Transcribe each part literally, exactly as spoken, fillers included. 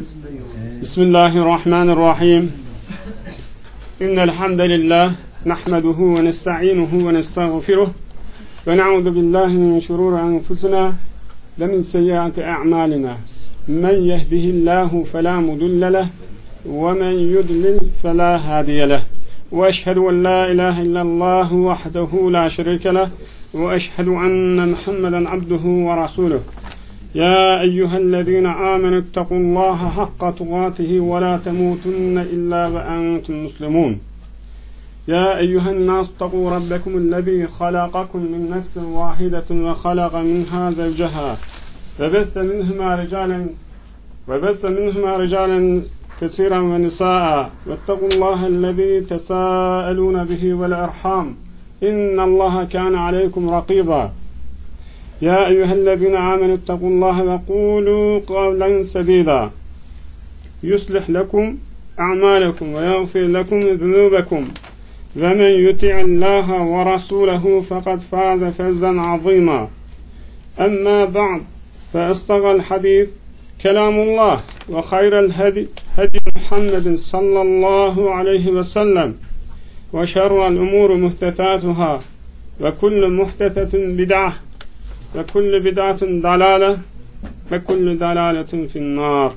بسم الله الرحمن الرحيم إن الحمد لله نحمده ونستعينه ونستغفره ونعوذ بالله من شرور أنفسنا ومن سيئات أعمالنا من يهده الله فلا مضل له ومن يضلل فلا هادي له وأشهد أن لا إله إلا الله وحده لا شريك له وأشهد أن محمدا عبده ورسوله يا أيها الذين آمنوا اتقوا الله حق تقاته ولا تموتن إلا وأنتم مسلمون يا أيها الناس اتقوا ربكم الذي خلقكم من نفس واحدة وخلق منها زوجها وبث منهما رجالا وبث منهما رجالا كثيرا ونساء واتقوا الله الذي تساءلون به والأرحام إن الله كان عليكم رقيبا يا أيها الذين آمنوا اتقوا الله وقولوا قولا سديدا يصلح لكم أعمالكم ويغفر لكم ذنوبكم ومن يطع الله ورسوله فقد فاز فوزا عظيما أما بعد فأصدق الحديث كلام الله وخير الهدي هدي محمد صلى الله عليه وسلم وشر الأمور محدثاتها وكل محدثة بدعة وكل بدعة ضلالة وكل ضلالة في النار.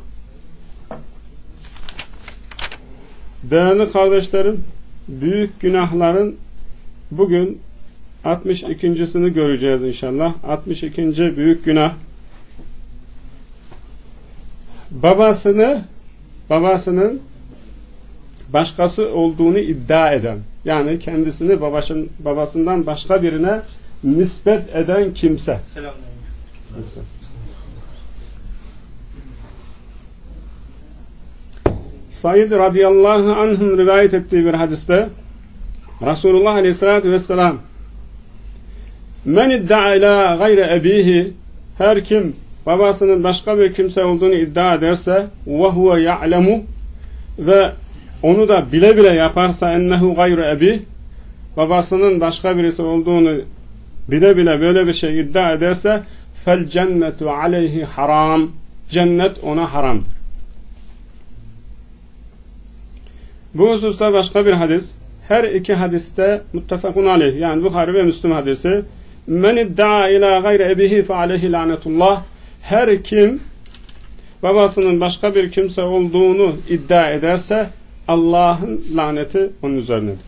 Değerli kardeşlerim, büyük günahların bugün altmış ikincisini göreceğiz inşallah. altmış ikinci büyük günah. Babasını, babasının başkası olduğunu iddia eden, yani kendisini babasın, babasından başka birine nispet eden kimse. Said radıyallahu anh'ın rivayet ettiği bir hadiste Resulullah aleyhissalatü vesselam men idda'a ila gayre ebihi, her kim babasının başka bir kimse olduğunu iddia ederse ve huve ya'lemu, ve onu da bile bile yaparsa ennehu gayre ebi, babasının başka birisi olduğunu bile bile böyle bir şey iddia ederse fel cennetu aleyhi haram, cennet ona haramdır. Bu hususta başka bir hadis, her iki hadiste muttefakun aleyh, yani Buhari ve Müslüm hadisi, men idda'a ila gayre ebihi fe aleyhi lanetullah, her kim babasının başka bir kimse olduğunu iddia ederse Allah'ın laneti onun üzerinedir.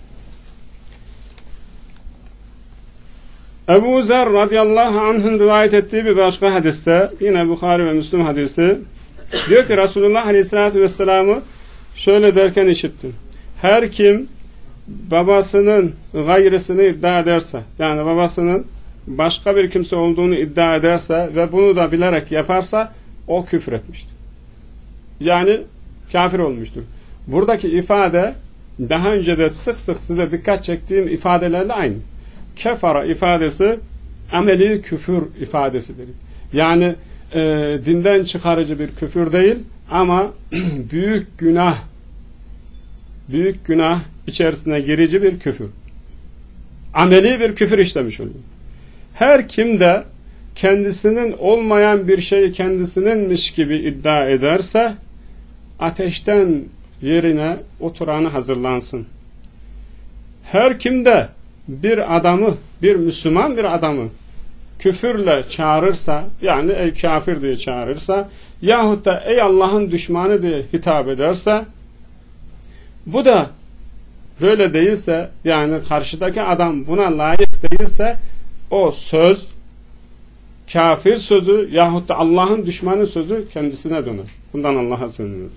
Ebu Zer radıyallahu anh'ın rivayet ettiği bir başka hadiste, yine Bukhari ve Müslüm hadisi, diyor ki Resulullah aleyhissalatü vesselam'ı şöyle derken işittim. Her kim babasının gayrısını iddia ederse, yani babasının başka bir kimse olduğunu iddia ederse ve bunu da bilerek yaparsa o küfür etmiştir. Yani kafir olmuştur. Buradaki ifade daha önce de sık sık size dikkat çektiğim ifadelerle aynı. Kefara ifadesi ameli küfür ifadesidir. Yani e, dinden çıkarıcı bir küfür değil ama büyük günah büyük günah içerisine girici bir küfür. Ameli bir küfür işlemiş oluyor. Her kim de kendisinin olmayan bir şeyi kendisininmiş gibi iddia ederse ateşten yerine oturanı hazırlansın. Her kim de bir adamı, bir Müslüman bir adamı küfürle çağırırsa, yani ey kafir diye çağırırsa yahut da ey Allah'ın düşmanı diye hitap ederse, bu da böyle değilse, yani karşıdaki adam buna layık değilse, o söz kafir sözü yahut da Allah'ın düşmanı sözü kendisine döner. Bundan Allah'a sığınıyoruz.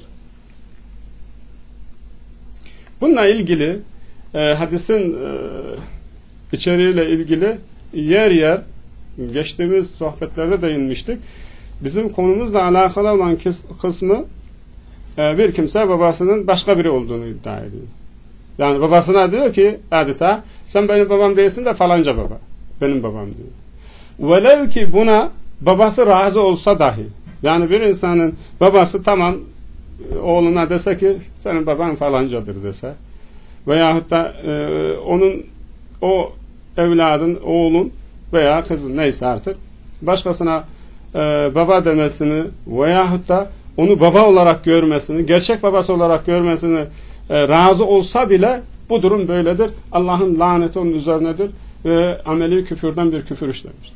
Bununla ilgili e, hadisin e, içeriğiyle ilgili yer yer geçtiğimiz sohbetlerde değinmiştik. Bizim konumuzla alakalı olan kısmı e, bir kimse babasının başka biri olduğunu iddia ediyor. Yani babasına diyor ki adeta sen benim babam değilsin de falanca baba. Benim babam diyor. Velev ki buna babası razı olsa dahi, yani bir insanın babası tamam oğluna dese ki senin baban falancadır dese veyahut da e, onun o evladın, oğlun veya kızın neyse artık başkasına e, baba demesini veyahut da onu baba olarak görmesini, gerçek babası olarak görmesini e, razı olsa bile bu durum böyledir. Allah'ın laneti onun üzerinedir ve ameli küfürden bir küfür işlemiştir.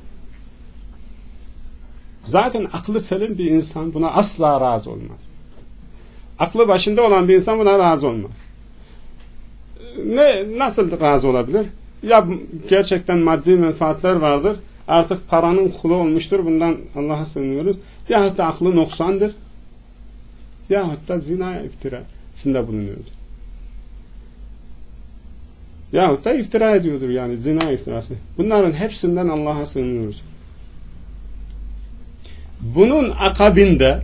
Zaten aklı selim bir insan buna asla razı olmaz. Aklı başında olan bir insan buna razı olmaz. Ne, nasıl razı olabilir? Ya gerçekten maddi menfaatler vardır. Artık paranın kulu olmuştur. Bundan Allah'a sığınıyoruz. Yahut da aklı noksandır. Yahut da zina iftirasında bulunuyordur. Yahut da iftira ediyordur yani zina iftirası. Bunların hepsinden Allah'a sığınıyoruz. Bunun akabinde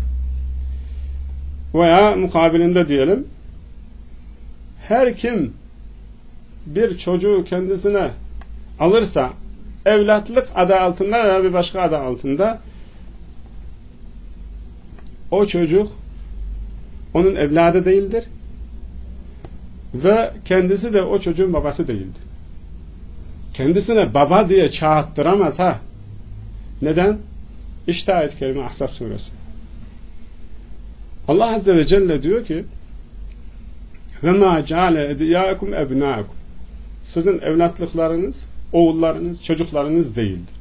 veya mukabilinde diyelim, her kim bir çocuğu kendisine alırsa, evlatlık adı altında veya bir başka adı altında, o çocuk onun evladı değildir ve kendisi de o çocuğun babası değildir. Kendisine baba diye çağırttıramaz ha. Neden? İşte ayet-i kerime Ahzab suresi. Allah Azze ve Celle diyor ki وَمَا جَعَلَ اَدْيَاكُمْ اَبْنَاكُمْ Sizin evlatlıklarınız, oğullarınız, çocuklarınız değildir.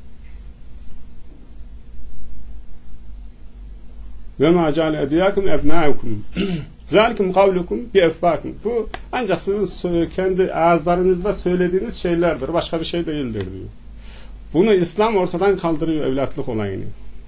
وَمَا جَعَلَ اَدْيَاكُمْ اَبْنَاكُمْ ذَلِكُمْ قَوْلُكُمْ بِاَفْوَاكُمْ Bu ancak sizin kendi ağızlarınızda söylediğiniz şeylerdir. Başka bir şey değildir diyor. Bunu İslam ortadan kaldırıyor, evlatlık olayını.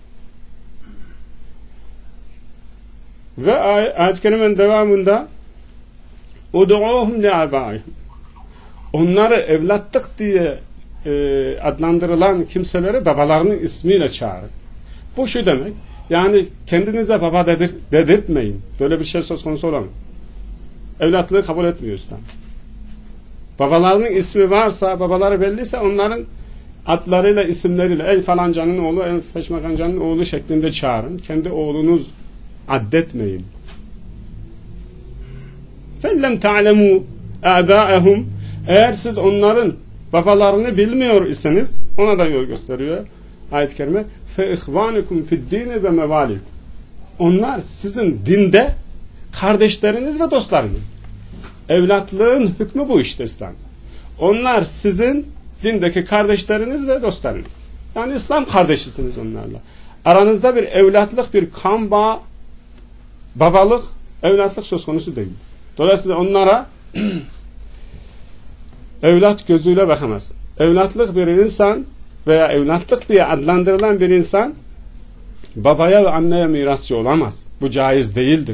Ve ayet-i kerimenin devamında اُدْعُوهُمْ لِعَبَائِهِمْ Onları evlatlık diye e, adlandırılan kimseleri babalarının ismiyle çağırın. Bu şu demek, yani kendinize baba dedir, dedirtmeyin. Böyle bir şey söz konusu olamaz. Evlatlığı kabul etmiyor İslam. Babalarının ismi varsa, babaları belliyse onların adlarıyla, isimleriyle ey falancanın oğlu, ey feşmekancanın oğlu şeklinde çağırın. Kendi oğlunuz addetmeyin. فَلَّمْ تَعْلَمُوا اَعْدَاءَهُمْ Eğer siz onların babalarını bilmiyor iseniz, ona da yol gösteriyor ayet-i kerime. فَاِخْوَانِكُمْ فِي الدِّينِ وَمَوَالِكُمْ Onlar sizin dinde kardeşleriniz ve dostlarınızdır. Evlatlığın hükmü bu işte İslam'da. Onlar sizin dindeki kardeşleriniz ve dostlarınız. Yani İslam kardeşisiniz onlarla. Aranızda bir evlatlık, bir kan bağı, babalık, evlatlık söz konusu değil. Dolayısıyla onlara evlat gözüyle bakamaz. Evlatlık bir insan veya evlatlık diye adlandırılan bir insan babaya ve anneye mirasçı olamaz. Bu caiz değildir.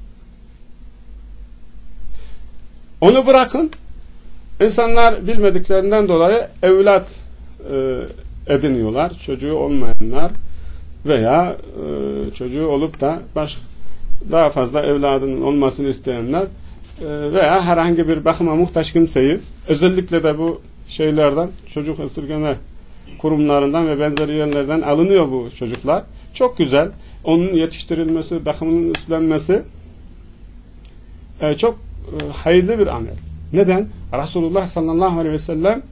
Onu bırakın. İnsanlar bilmediklerinden dolayı evlat e, ediniyorlar. Çocuğu olmayanlar veya e, çocuğu olup da baş, daha fazla evladının olmasını isteyenler e, veya herhangi bir bakıma muhtaç kimseyi, özellikle de bu şeylerden, çocuk esirgeme kurumlarından ve benzeri yerlerden alınıyor bu çocuklar. Çok güzel. Onun yetiştirilmesi, bakımının üstlenmesi e, çok e, hayırlı bir amel. Neden? Resulullah sallallahu aleyhi ve sellem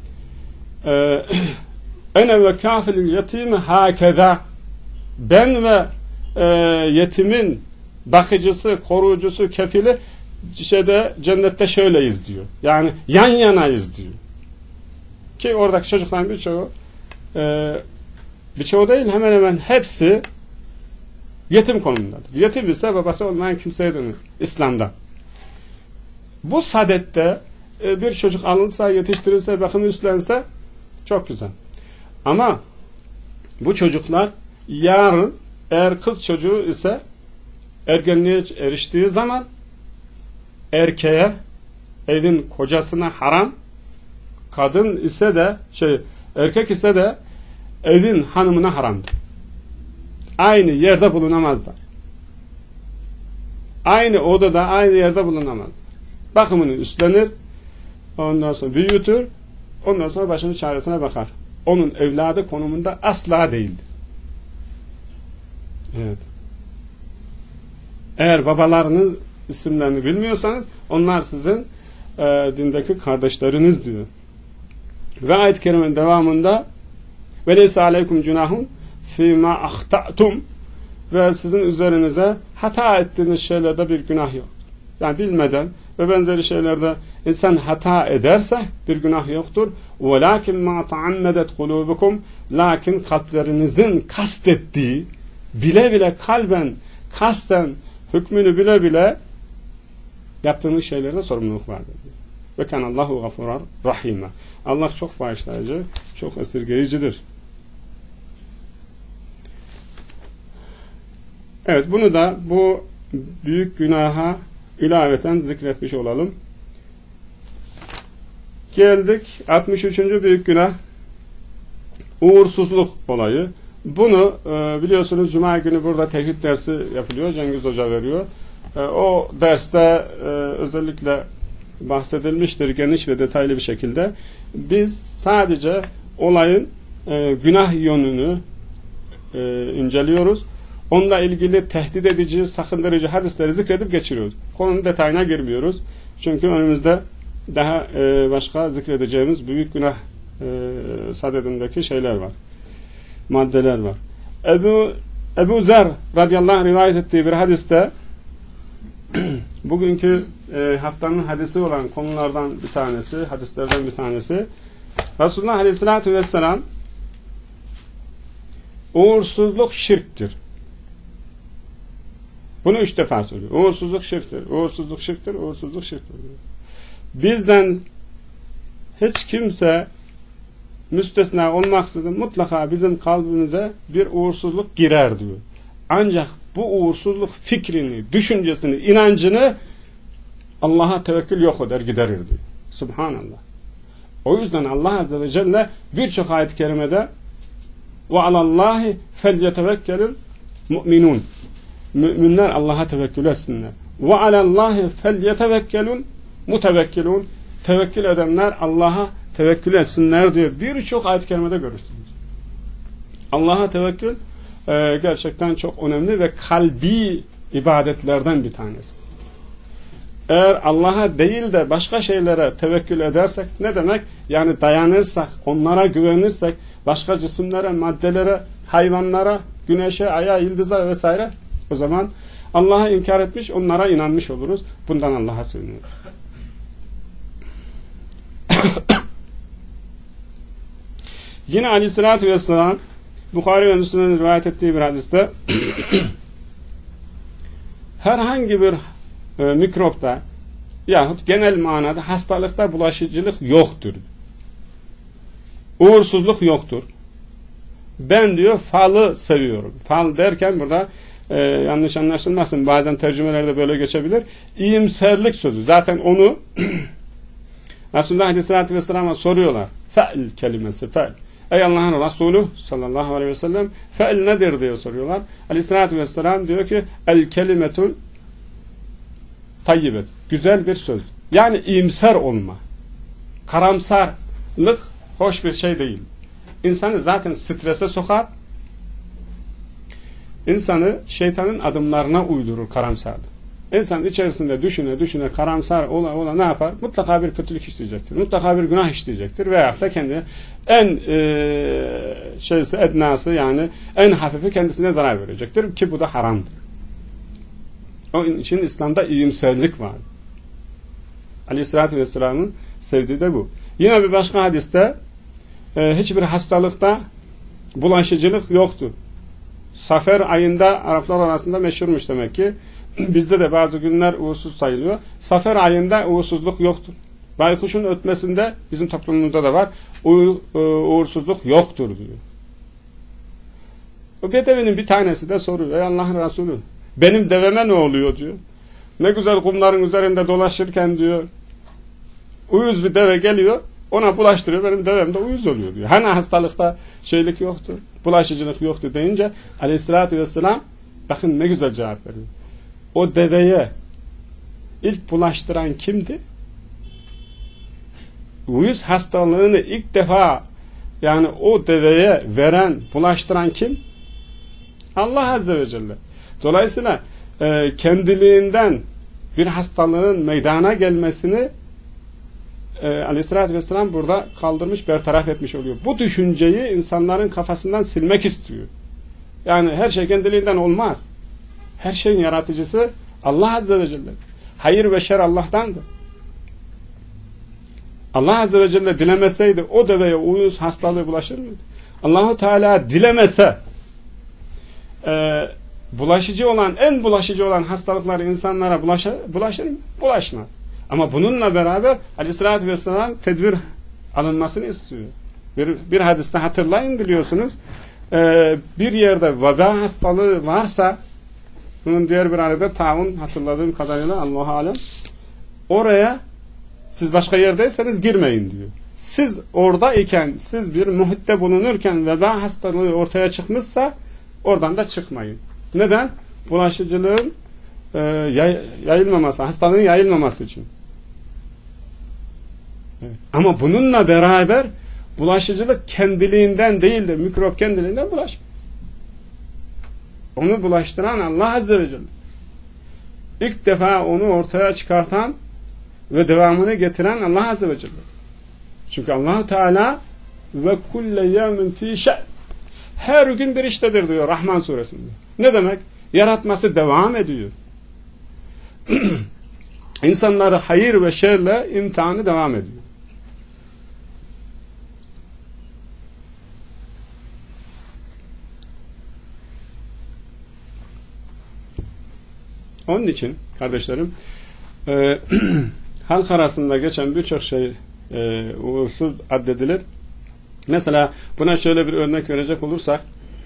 ene ve kafilil yetimi hakeza ben ve e, yetimin bakıcısı, koruyucusu, kefili şeyde, cennette şöyleyiz diyor. Yani yan yanayız diyor. Ki oradaki çocukların birçoğu e, birçoğu değil hemen hemen hepsi yetim konumundadır. Yetim ise babası olmayan kimseye dönür İslam'da. Bu sadette e, bir çocuk alınsa, yetiştirilse, bakımı üstlense çok güzel. Ama bu çocuklar yarın eğer kız çocuğu ise ergenliğe eriştiği zaman erkeğe, evin kocasına haram, kadın ise de şey erkek ise de evin hanımına haramdır. Aynı yerde bulunamazlar. Aynı odada, aynı yerde bulunamazlar. Bakımını üstlenir, ondan sonra büyütür, ondan sonra başının çaresine bakar. Onun evladı konumunda asla değildir. Evet. Eğer babalarının isimlerini bilmiyorsanız onlar sizin e, dindeki kardeşleriniz diyor. Ve ayet-i kerimenin devamında وَلَيْسَ عَلَيْكُمْ جُنَاهٌ فِي مَا أَخْتَأْتُمْ ve sizin üzerinize hata ettiğiniz şeylerde bir günah yok. Yani bilmeden ve benzeri şeylerde insan hata ederse bir günah yoktur. وَلَاكِنْ مَا تَعَمَّدَتْ قُلُوبُكُمْ Lakin kalplerinizin kastettiği, bile bile kalben, kasten, hükmünü bile bile yaptığınız şeylerde sorumluluk vardır. Ve kanallahu gafurar rahime. Allah çok bağışlayıcı, çok esirgeyicidir. Evet, bunu da bu büyük günaha ilaveten zikretmiş olalım. Geldik altmış üçüncü büyük günah, uğursuzluk olayı. Bunu e, biliyorsunuz Cuma günü burada tevhid dersi yapılıyor. Cengiz Hoca veriyor. E, o derste e, özellikle bahsedilmiştir geniş ve detaylı bir şekilde. Biz sadece olayın e, günah yönünü e, inceliyoruz. Onunla ilgili tehdit edici, sakındırıcı hadisleri zikredip geçiriyoruz. Konunun detayına girmiyoruz. Çünkü önümüzde daha e, başka zikredeceğimiz büyük günah e, sadedindeki şeyler var. Maddeler var. Ebu, Ebu Zer radıyallahu anh rivayet ettiği bir hadiste bugünkü e, haftanın hadisi olan konulardan bir tanesi, hadislerden bir tanesi, Resulullah aleyhissalatü vesselam uğursuzluk şirktir. Bunu üç defa söylüyor. Uğursuzluk şirktir, uğursuzluk şirktir, uğursuzluk şirktir. Bizden hiç kimse müstesna olmaksızın mutlaka bizim kalbimize bir uğursuzluk girer diyor. Ancak bu uğursuzluk fikrini, düşüncesini, inancını Allah'a tevekkül yok eder, giderir diyor. Subhanallah. O yüzden Allah Azze ve Celle birçok ayet-i kerimede ve alallahi felyetevekkelül mu'minun. Müminler Allah'a tevekkül etsinler. Ve alallahi felyetevekkelül mutevekkilun. Tevekkül edenler Allah'a tevekkül etsinler diyor. Birçok ayet-i kerimede görürsünüz. Allah'a tevekkül e, gerçekten çok önemli ve kalbi ibadetlerden bir tanesi. Eğer Allah'a değil de başka şeylere tevekkül edersek, ne demek? Yani dayanırsak, onlara güvenirsek, başka cisimlere, maddelere, hayvanlara, güneşe, aya, yıldıza vesaire, o zaman Allah'a inkar etmiş, onlara inanmış oluruz. Bundan Allah'a sığınıyoruz. Yine aleyhissalatü vesselam Bukhari ve Müslim'in rivayet ettiği bir hadiste herhangi bir e, mikropta yahut genel manada hastalıkta bulaşıcılık yoktur. Uğursuzluk yoktur. Ben diyor falı seviyorum. Fal derken burada e, yanlış anlaşılmasın, bazen tercümelerde böyle geçebilir. İyimserlik sözü. Zaten onu Resulullah Aleyhisselatü Vesselam'a soruyorlar. Fe'l kelimesi, fe'l. Ey Allah'ın Resulü sallallahu aleyhi ve sellem, fe'l nedir diye soruyorlar. Aleyhisselatü Vesselam diyor ki el kelimetul tayyibet. Güzel bir söz. Yani iyimser olma. Karamsarlık hoş bir şey değil. İnsanı zaten strese sokar. İnsanı şeytanın adımlarına uydurur karamsarlık. İnsan içerisinde düşüne düşüne karamsar ola ola ne yapar? Mutlaka bir kötülük işleyecektir. Mutlaka bir günah işleyecektir. Veyahut da kendi en e, şeysi, ednası yani en hafifi kendisine zarar verecektir. Ki bu da haramdır. Onun için İslam'da iyimserlik var. Aleyhisselatü Vesselam'ın sevdiği de bu. Yine bir başka hadiste e, hiçbir hastalıkta bulaşıcılık yoktur. Safer ayında Araplar arasında meşhurmuş demek ki. Bizde de bazı günler uğursuz sayılıyor. Safer ayında uğursuzluk yoktur. Baykuşun ötmesinde bizim toplumumuzda da var. U uğursuzluk yoktur diyor. O Bedevinin bir tanesi de soruyor. Ey Allah'ın Resulü, benim deveme ne oluyor diyor. Ne güzel kumların üzerinde dolaşırken diyor, uyuz bir deve geliyor, ona bulaştırıyor, benim devem de uyuz oluyor diyor. Hani hastalıkta şeylik yoktur, bulaşıcılık yoktu deyince Aleyhisselatü Vesselam bakın ne güzel cevap veriyor. O deveye ilk bulaştıran kimdi? Uyuz hastalığını ilk defa yani o deveye veren, bulaştıran kim? Allah Azze ve Celle. Dolayısıyla e, kendiliğinden bir hastalığın meydana gelmesini e, Aleyhisselatü Vesselam burada kaldırmış, bertaraf etmiş oluyor. Bu düşünceyi insanların kafasından silmek istiyor. Yani her şey kendiliğinden olmaz. Her şeyin yaratıcısı Allah Azze ve Celle. Hayır ve şer Allah'tandır. Allah Azze ve Celle dilemeseydi o deveye uyuz hastalığı bulaşır mıydı? Allahu Teala dilemese e, bulaşıcı olan, en bulaşıcı olan hastalıklar insanlara bulaşır, bulaşır mı? Bulaşmaz. Ama bununla beraber Aleyhisselatü Vesselam tedbir alınmasını istiyor. Bir, bir hadiste hatırlayın, biliyorsunuz. E, bir yerde veba hastalığı varsa, bunun diğer bir arada taun, hatırladığım kadarıyla, Allahu alem, oraya siz başka yerdeyseniz girmeyin diyor. Siz oradayken, siz bir muhitte bulunurken veba hastalığı ortaya çıkmışsa oradan da çıkmayın. Neden? Bulaşıcılığın e, yay, yayılmaması, hastalığın yayılmaması için. Evet. Ama bununla beraber bulaşıcılık kendiliğinden değil de mikrop kendiliğinden bulaşmaz. Onu bulaştıran Allah Azze ve Celle. İlk defa onu ortaya çıkartan ve devamını getiren Allah Azze ve Celle. Çünkü Allah Teala ve kulle yevmin fî şe'n, her gün bir iştedir diyor Rahman suresinde. Ne demek? Yaratması devam ediyor. İnsanları hayır ve şerle imtihanı devam ediyor. Onun için kardeşlerim, e, halk arasında geçen birçok şey e, uğursuz addedilir. Mesela buna şöyle bir örnek verecek olursak,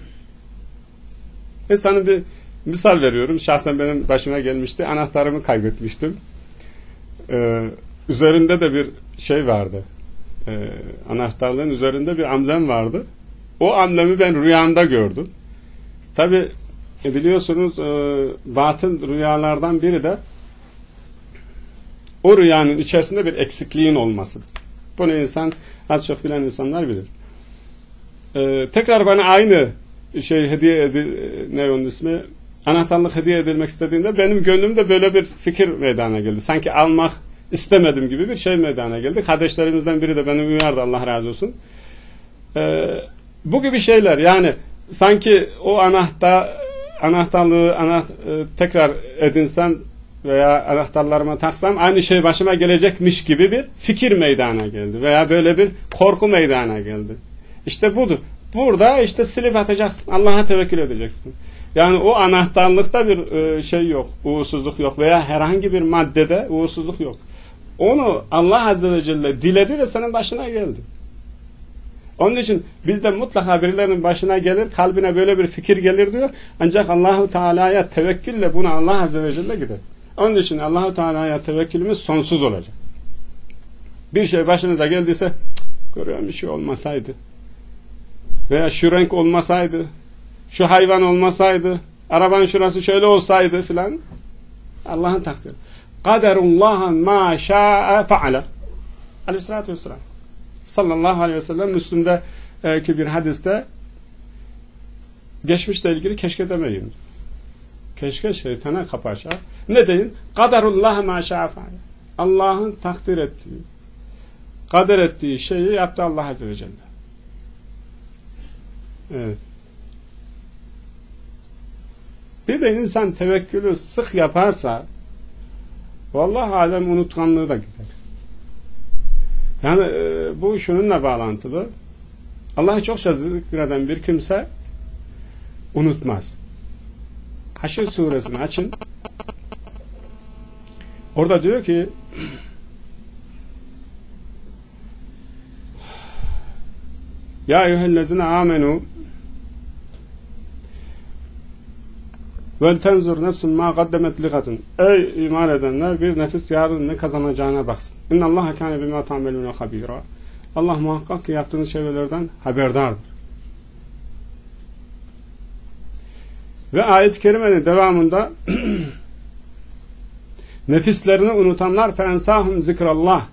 sana bir misal veriyorum. Şahsen benim başıma gelmişti. Anahtarımı kaybetmiştim. Ee, üzerinde de bir şey vardı. Ee, anahtarlığın üzerinde bir amblem vardı. O amblemi ben rüyamda gördüm. Tabi e, biliyorsunuz e, batın rüyalardan biri de o rüyanın içerisinde bir eksikliğin olmasıdır. Bunu insan, az çok bilen insanlar bilir. Ee, tekrar bana aynı şey hediye edil, ne onun ismi, anahtarlık hediye edilmek istediğinde benim gönlümde böyle bir fikir meydana geldi. Sanki almak istemedim gibi bir şey meydana geldi. Kardeşlerimizden biri de beni uyardı, Allah razı olsun. Ee, bu gibi şeyler, yani sanki o anahtar anahtarlığı anaht e, tekrar edinsem veya anahtarlarıma taksam aynı şey başıma gelecekmiş gibi bir fikir meydana geldi veya böyle bir korku meydana geldi. İşte budur. Burada işte silip atacaksın. Allah'a tevekkül edeceksin. Yani o anahtarlıkta bir e, şey yok. Uğursuzluk yok. Veya herhangi bir maddede uğursuzluk yok. Onu Allah Azze ve Celle diledi ve senin başına geldi. Onun için bizde mutlaka birilerinin başına gelir, kalbine böyle bir fikir gelir diyor. Ancak Allahu Teala'ya tevekkülle buna Allah Azze ve Celle gider. Onun için Allahu Teala'ya tevekkülümüz sonsuz olacak. Bir şey başınıza geldiyse, görüyorum bir şey olmasaydı, veya şu renk olmasaydı, şu hayvan olmasaydı, arabanın şurası şöyle olsaydı filan, Allah'ın takdiri. Kaderullahan ma şa'a fe'ale. Aleyhissalatü vesselam. Sallallahu aleyhi ve sellem Müslüm'deki bir hadiste geçmişle ilgili keşke demeyin. Keşke şeytana kapı açar. Ne deyin? Kaderullahan ma şa'a fe'ale. Allah'ın takdir ettiği, kader ettiği şeyi yaptı Allah Azze ve Celle. Evet. Bir de insan tevekkülü sık yaparsa vallahi alem unutkanlığı da gider. Yani e, bu şununla bağlantılı. Allah'ı çokça zikreden bir kimse unutmaz. Haşr suresini açın. Orada diyor ki Ya eyyühellezine amenu vel tenzur nefsun ma kaddemet ligatun. Ey iman edenler, bir nefis yarın ne kazanacağına baksın. İnnallâhe kâne bimâ ta'melûne habîrâ. Allah muhakkak ki yaptığınız şeylerden haberdardır. Ve ayet-i kerimenin devamında nefislerini unutanlar fe'ensâhum zikrallah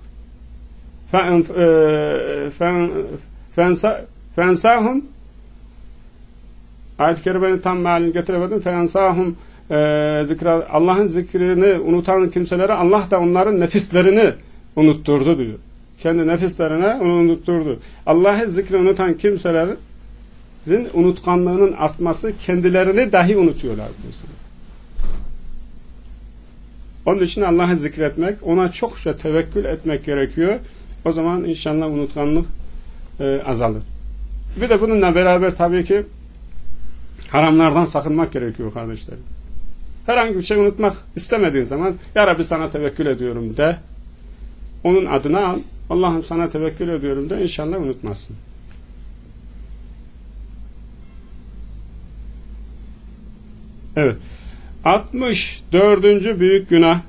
fe'ensâhum ayet-i kerimenin tam mealini getiremedim. Fe'ensâhum Allah'ın zikrini unutan kimselere Allah da onların nefislerini unutturdu diyor. Kendi nefislerine onu unutturdu. Allah'ın zikrini unutan kimseler unutkanlığının artması, kendilerini dahi unutuyorlar. Onun için Allah'ı zikretmek, ona çokça tevekkül etmek gerekiyor. O zaman inşallah unutkanlık e, azalır. Bir de bununla beraber tabii ki haramlardan sakınmak gerekiyor kardeşlerim. Herhangi bir şey unutmak istemediğin zaman Ya Rabbi sana tevekkül ediyorum de. Onun adına al. Allah'ım sana tevekkül ediyorum de. İnşallah unutmazsın. Evet. altmış dördüncü büyük günah,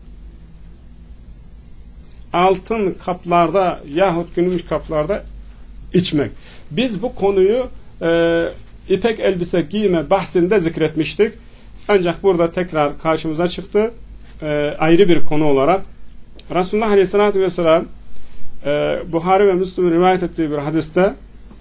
altın kaplarda yahut gümüş kaplarda içmek. Biz bu konuyu e, ipek elbise giyme bahsinde zikretmiştik. Ancak burada tekrar karşımıza çıktı. E, ayrı bir konu olarak. Resulullah Aleyhisselatü Vesselam e, Buhari ve Müslüm'ün rivayet ettiği bir hadiste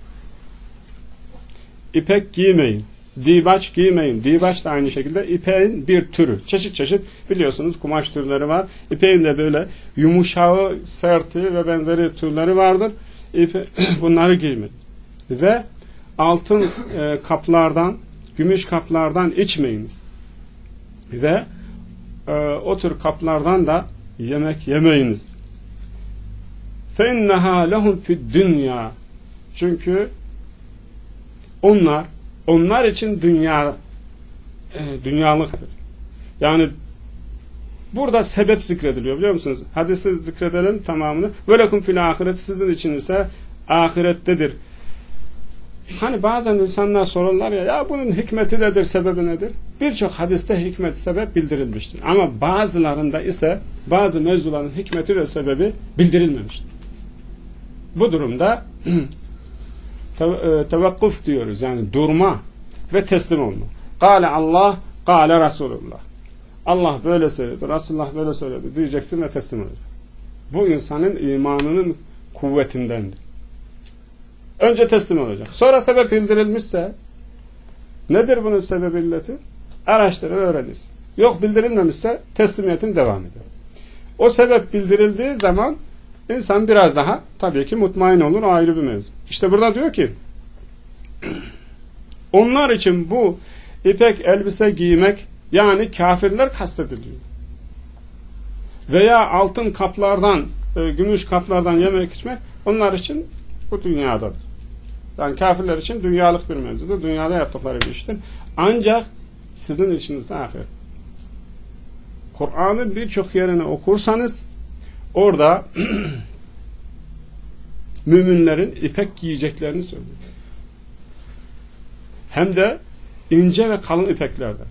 ipek giymeyin, dibaç giymeyin. Dibaç da aynı şekilde ipeğin bir türü. Çeşit çeşit biliyorsunuz kumaş türleri var. İpeğin de böyle yumuşağı, serti ve benzeri türleri vardır. İpe, bunları giymeyin. Ve altın e, kaplardan, gümüş kaplardan içmeyiniz. Ve e, o tür kaplardan da yemek yemeyiniz. فَاِنَّهَا لَهُمْ فِي الدُّنْيَا Çünkü onlar, onlar için dünya e, dünyalıktır. Yani burada sebep zikrediliyor biliyor musunuz? Hadisi zikredelim tamamını. وَلَكُمْ فِي الْآخِرَةِ Sizin için ise ahirettedir. Hani bazen insanlar sorarlar ya, ya bunun hikmeti nedir, sebebi nedir? Birçok hadiste hikmet, sebep bildirilmiştir. Ama bazılarında ise bazı mevzuların hikmeti ve sebebi bildirilmemiştir. Bu durumda tevakkuf diyoruz. Yani durma ve teslim olma. Kâle Allah, kâle Resulullah. Allah böyle söyledi, Resulullah böyle söyledi diyeceksin ve teslim olacaksın. Bu insanın imanının kuvvetindendir. Önce teslim olacak. Sonra sebep bildirilmişse nedir bunun sebebi illeti? Araştırır, öğreniriz. Yok bildirilmemişse teslimiyetin devam eder. O sebep bildirildiği zaman insan biraz daha tabii ki mutmain olur. O ayrı bir mevzu. İşte burada diyor ki onlar için bu ipek elbise giymek yani kafirler kastediliyor. Veya altın kaplardan, gümüş kaplardan yemek içmek onlar için bu dünyadadır. Yani kafirler için dünyalık bir mevzudur. Dünyada yaptıkları bir iştir. Ancak sizin içinizde ahiret. Kur'an'ın birçok yerine okursanız orada müminlerin ipek giyeceklerini söylüyor. Hem de ince ve kalın ipeklerden.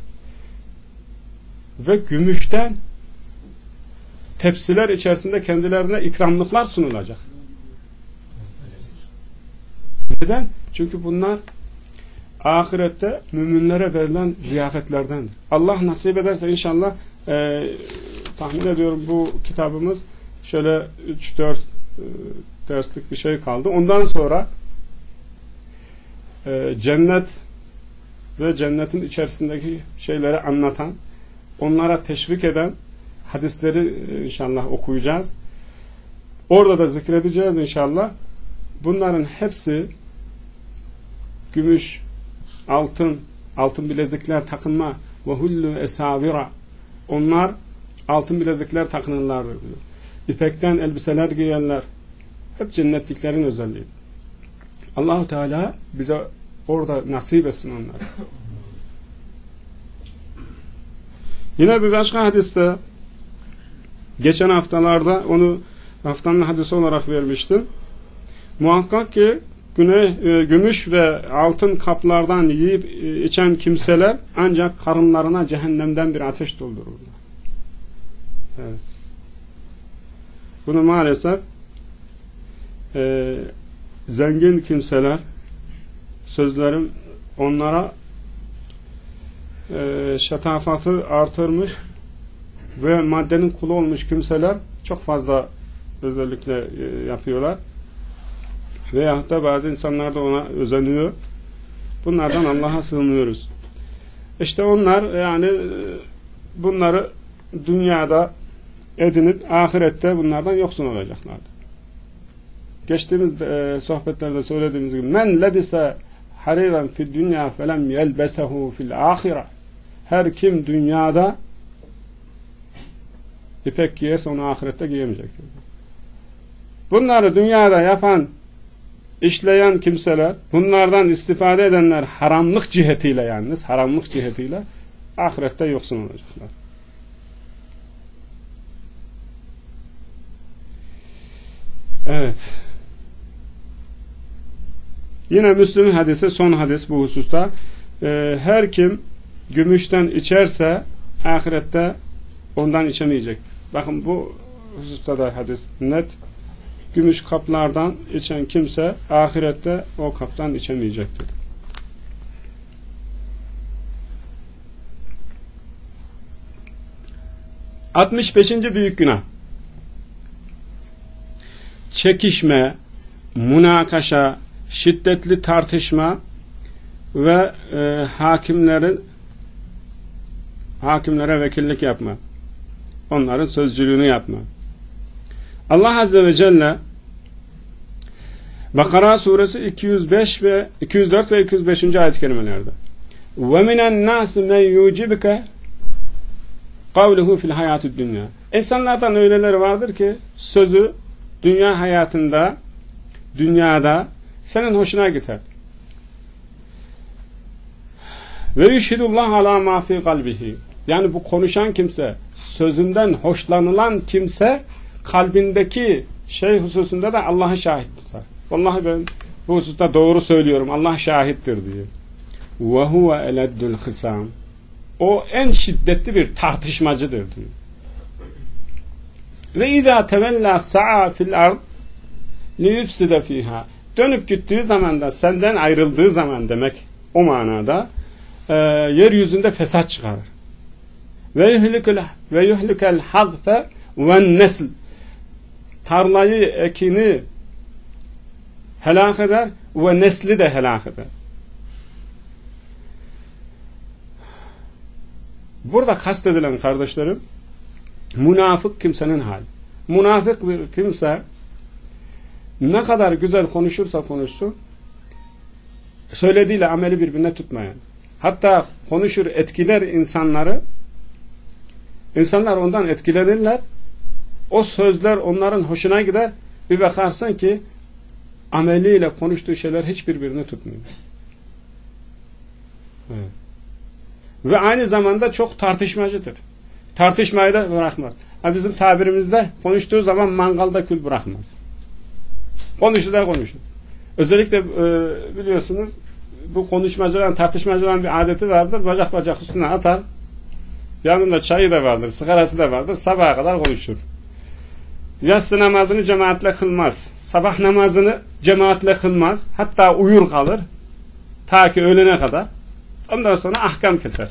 Ve gümüşten tepsiler içerisinde kendilerine ikramlıklar sunulacak. Neden? Çünkü bunlar ahirette müminlere verilen ziyafetlerdendir. Allah nasip ederse inşallah e, tahmin ediyorum bu kitabımız şöyle üç dört e, derslik bir şey kaldı. Ondan sonra e, cennet ve cennetin içerisindeki şeyleri anlatan, onlara teşvik eden hadisleri inşallah okuyacağız. Orada da zikredeceğiz inşallah. Bunların hepsi gümüş, altın, altın bilezikler takınma ve hullu esavira. Onlar altın bilezikler takınırlar diyor. İpekten elbiseler giyerler. Hep cennetliklerin özelliği. Allahu Teala bize orada nasip etsin onları. Yine bir başka hadiste geçen haftalarda onu haftanın hadisi olarak vermiştim. Muhakkak ki güne, e, gümüş ve altın kaplardan yiyip e, içen kimseler ancak karınlarına cehennemden bir ateş doldururlar. Evet. Bunu maalesef e, zengin kimseler, sözlerim onlara e, şatafatı artırmış ve maddenin kulu olmuş kimseler çok fazla özellikle e, yapıyorlar. Veyahut da bazı insanlar da ona özeniyor. Bunlardan Allah'a sığınıyoruz. İşte onlar yani bunları dünyada edinip ahirette bunlardan yoksun olacaklardır. Geçtiğimiz e, sohbetlerde söylediğimiz gibi men lebise hariran fid dünya felem yelbesehu fil ahire. Her kim dünyada ipek giyerse onu ahirette giyemeyecektir. Bunları dünyada yapan, işleyen kimseler, bunlardan istifade edenler haramlık cihetiyle, yalnız haramlık cihetiyle ahirette yoksun olacaklar. Evet. Yine Müslüm hadisi, son hadis bu hususta. Ee, her kim gümüşten içerse ahirette ondan içemeyecektir. Bakın bu hususta da hadis net. Gümüş kaplardan içen kimse ahirette o kaptan içemeyecektir. altmış beşinci büyük günah. Çekişme, münakaşa, şiddetli tartışma ve e, hakimlerin hakimlere vekillik yapma. Onların sözcülüğünü yapma. Allah Azze ve Celle Bakara suresi iki yüz beş ve iki yüz dört ve iki yüz beşinci ayet-i kerimelerde ve minen nas men yucibuke kavluhu fil hayatid dünya. İnsanlardan öyleleri vardır ki sözü dünya hayatında, dünyada senin hoşuna gider. Ve yüşhidullah ala ma fi kalbihi. Yani bu konuşan kimse, sözünden hoşlanılan kimse kalbindeki şey hususunda da Allah'ı şahit tutar. Vallahi ben bu hususta doğru söylüyorum, Allah şahittir diyor. Ve huve eleddül hısam. O en şiddetli bir tartışmacıdır diyor. Ve izâ tevellâ sa'a fil ard liyufside fiha. Dönüp gittiği zaman da, senden ayrıldığı zaman demek o manada e, yeryüzünde fesat çıkarır. Ve yuhlikel ve yuhlikel hadfe ve nesl. Tarlayı, ekini helak eder ve nesli de helak eder. Burada kastedilen kardeşlerim, münafık kimsenin hali. Münafık bir kimse ne kadar güzel konuşursa konuşsun, söylediğiyle ameli birbirine tutmayan. Hatta konuşur, etkiler insanları, insanlar ondan etkilenirler, o sözler onların hoşuna gider, bir bakarsın ki ameliyle konuştuğu şeyler hiç birbirini tutmuyor. Evet. Ve aynı zamanda çok tartışmacıdır. Tartışmayı da bırakmaz. Ha, bizim tabirimizde konuştuğu zaman mangalda kül bırakmaz. Konuşur da konuşur. Özellikle e, biliyorsunuz bu konuşmacıların, tartışmacıların bir adeti vardır. Bacak bacak üstüne atar. Yanında çayı da vardır, sigarası da vardır. Sabaha kadar konuşur. Yatsı namazını cemaatle kılmaz. Sabah namazını cemaatle kılmaz. Hatta uyur kalır. Ta ki öğlene kadar. Ondan sonra ahkam keser.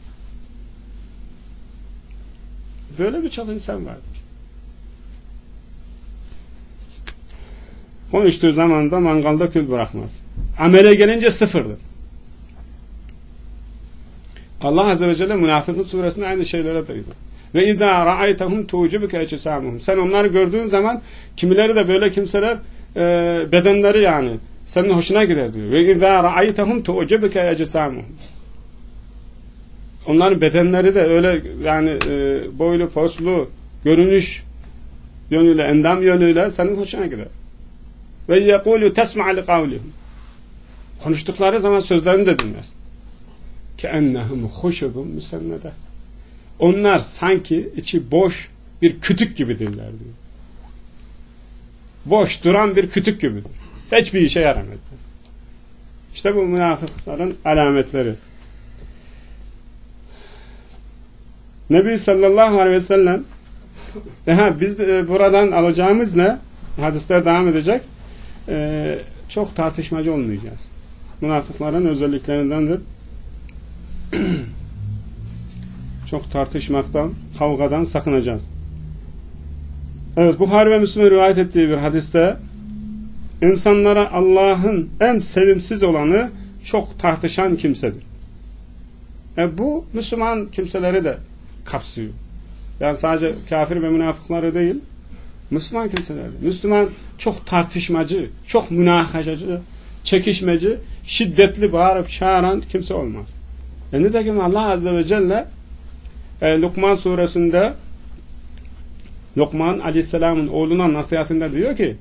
Böyle birçok insan vardır. Konuştuğu zaman da mangalda kül bırakmaz. Amele gelince sıfırdır. Allah Azze ve Celle Münafıkun suresinde aynı şeylere değdi. Ve izâ ra'aytehum tu'cibuke ecesâmuhum. Sen onları gördüğün zaman kimileri de böyle kimseler e, bedenleri yani senin hoşuna gider diyor. Ve izâ ra'aytehum tu'cibuke ecesâmuhum. Onların bedenleri de öyle yani e, boylu poslu görünüş yönüyle, endam yönüyle senin hoşuna gider. Ve yekûlü tesma'a li kavlihim. Konuştukları zaman sözlerini de dinler. Keennehum huşubun müsennede. Onlar sanki içi boş bir kütük gibidirler diyor. Boş duran bir kütük gibidir. Hiçbir işe yaramaz. İşte bu münafıkların alametleri. Nebi sallallahu aleyhi ve sellem aha, biz de buradan alacağımız ne? Hadisler devam edecek. Ee, çok tartışmacı olmayacağız. Münafıkların özelliklerindendir. Çok tartışmaktan, kavgadan sakınacağız. Evet, Buhari ve Müslim'in rivayet ettiği bir hadiste insanlara Allah'ın en sevimsiz olanı çok tartışan kimsedir. E bu Müslüman kimseleri de kapsıyor. Yani sadece kafir ve münafıkları değil, Müslüman kimseler. Müslüman çok tartışmacı, çok münakaşacı, çekişmeci, şiddetli bağırıp çağıran kimse olmaz. E nitekim Allah Azze ve Celle e, Lokman suresinde Lokman Aleyhisselam'ın oğluna nasihatinde diyor ki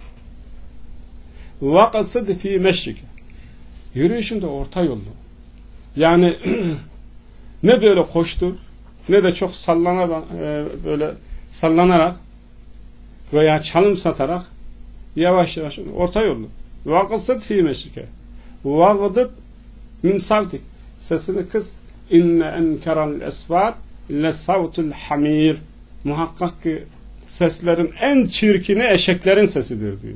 وَقَصِدْ ف۪ي مَشْرِكَ yürüyüşünde orta yollu. Yani ne böyle koştur ne de çok sallanarak, e, böyle sallanarak veya çalım satarak yavaş yavaş orta yollu. وَقَصِدْ ف۪ي مَشْرِكَ وَغْضِبْ مِنْ صَوْتِكَ sesini kıs. İnne enkeral esvat le savtul hamir. Muhakkak ki seslerin en çirkini eşeklerin sesidir diyor.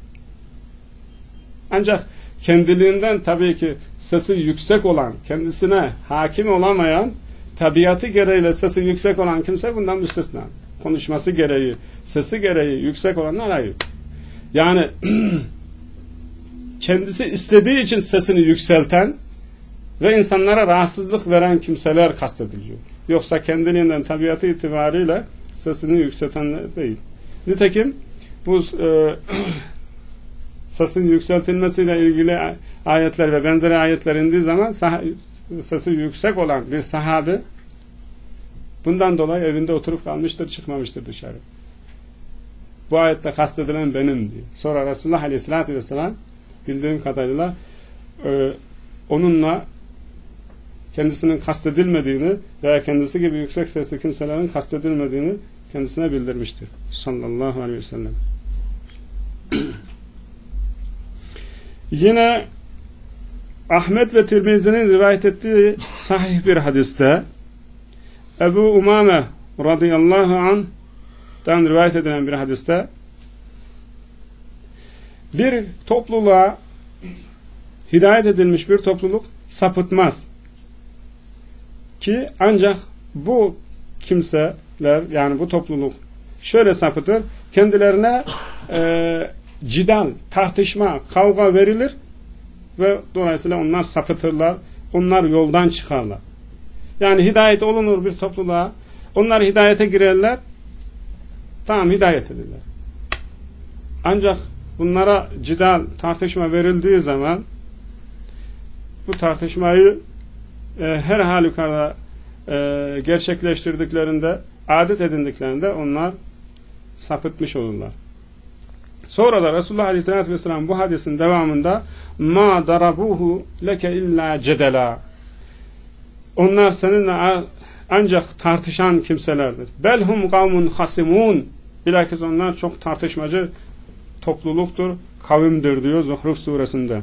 Ancak kendiliğinden tabii ki sesi yüksek olan, kendisine hakim olamayan, tabiatı gereğiyle sesi yüksek olan kimse bundan müstesna. Konuşması gereği, sesi gereği yüksek olanlar hayır. Yani kendisi istediği için sesini yükselten ve insanlara rahatsızlık veren kimseler kastediliyor. Yoksa kendiliğinden tabiatı itibariyle sesini yükseltenler değil. Nitekim bu e, sesin yükseltilmesiyle ilgili ayetler ve benzeri ayetler indiği zaman sesi yüksek olan bir sahabe bundan dolayı evinde oturup kalmıştır, çıkmamıştır dışarı. Bu ayette kastedilen benim diyor. Sonra Resulullah Aleyhisselatü Vesselam bildiğim kadarıyla e, onunla kendisinin kastedilmediğini veya kendisi gibi yüksek sesli kimselerin kastedilmediğini kendisine bildirmiştir. Sallallahu aleyhi ve sellem. Yine Ahmet ve Tirmizi'nin rivayet ettiği sahih bir hadiste Ebu Umame radıyallahu anh'tan rivayet edilen bir hadiste bir topluluğa hidayet edilmiş bir topluluk sapıtmaz ki ancak bu kimseler yani bu topluluk şöyle sapıtır, kendilerine e, cidal, tartışma, kavga verilir ve dolayısıyla onlar sapıtırlar, onlar yoldan çıkarlar. Yani hidayet olunur bir topluluğa, onlar hidayete girerler, tamam hidayet edilirler. Ancak bunlara cidal, tartışma verildiği zaman bu tartışmayı e, her halükarda e, gerçekleştirdiklerinde, adet edindiklerinde onlar sapıtmış olurlar. Sonra da Resulullah Aleyhisselatü Vesselam bu hadisin devamında ma darabuhu leke illa cedela. Onlar seninle ancak tartışan kimselerdir. Belhum kavmun hasimun. Bilakis onlar çok tartışmacı topluluktur, kavimdir diyor Zuhruf suresinde.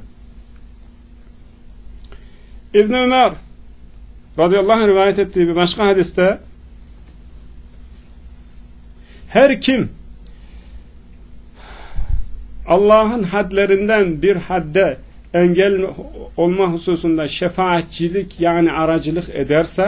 İbn Ömer radıyallahu anh rivayet ettiği bir başka hadiste her kim Allah'ın hadlerinden bir hadde engel olma hususunda şefaatçilik yani aracılık ederse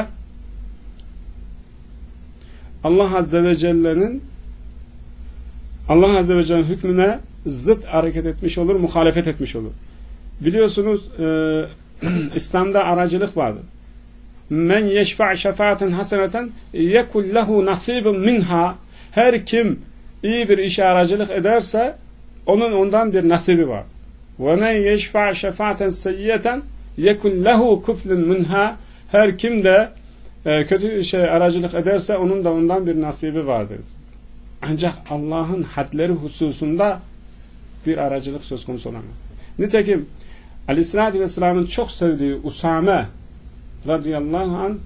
Allah Azze ve Celle'nin Allah Azze ve Celle'nin hükmüne zıt hareket etmiş olur, muhalefet etmiş olur. Biliyorsunuz e, İslam'da aracılık vardır. Men yeşfa' şefaaten haseneten yekul lehu nasibun minha. Her kim iyi bir işe aracılık ederse onun ondan bir nasibi var. Ve men yeşfa' şefaaten seyyiyeten yekul lehu kuflun minha. Her kim de e, kötü bir şey aracılık ederse onun da ondan bir nasibi vardır. Ancak Allah'ın hadleri hususunda bir aracılık söz konusu olamaz. Nitekim Aleyhisselatü Vesselam'ın çok sevdiği Usame radıyallahu anh